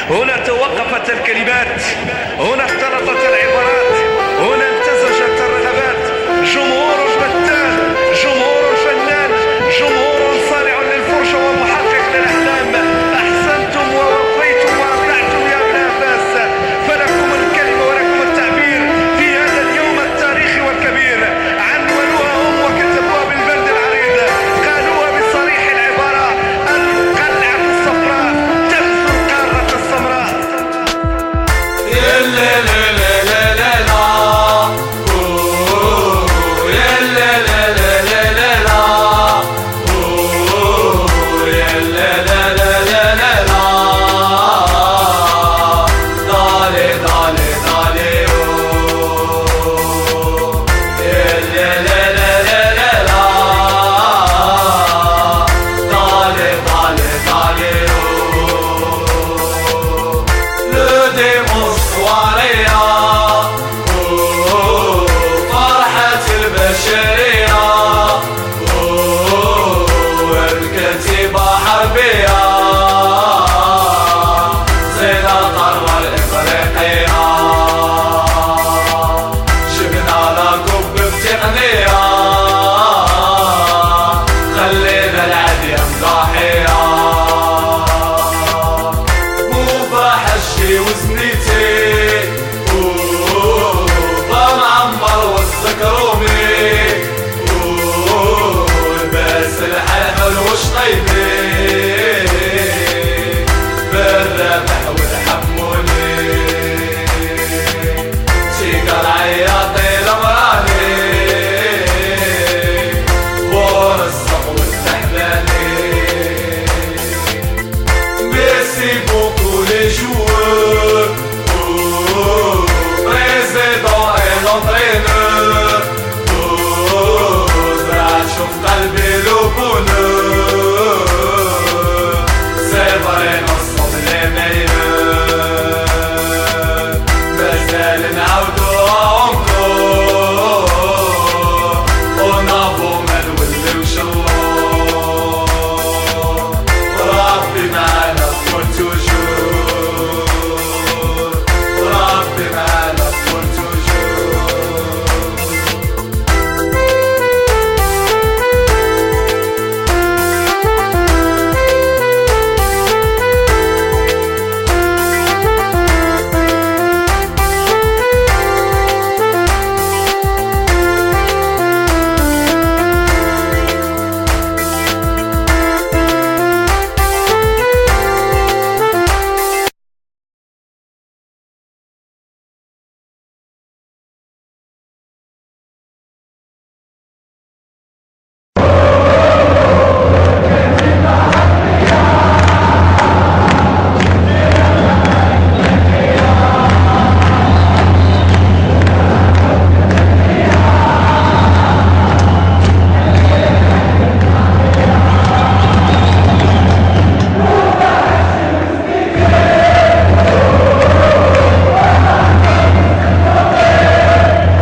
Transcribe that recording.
هنا توقفت الكلمات، هنا اختلطت العبارات، هنا امتزجت الرغبات. جمهور بتان، جمهور فنان، جمهور صانع للفرجة ومحقق للأحلام. أحسنتم ووفيتم وأبدعتم يا ابن عباس، فلكم الكلمة ولكم التعبير في هذا اليوم التاريخي والكبير. عنونوها هم وكتبوها بالبرد العريض، قالوها بصريح العبارة: القلعة الصفراء تغزو القارة السمراء. Le démon soirée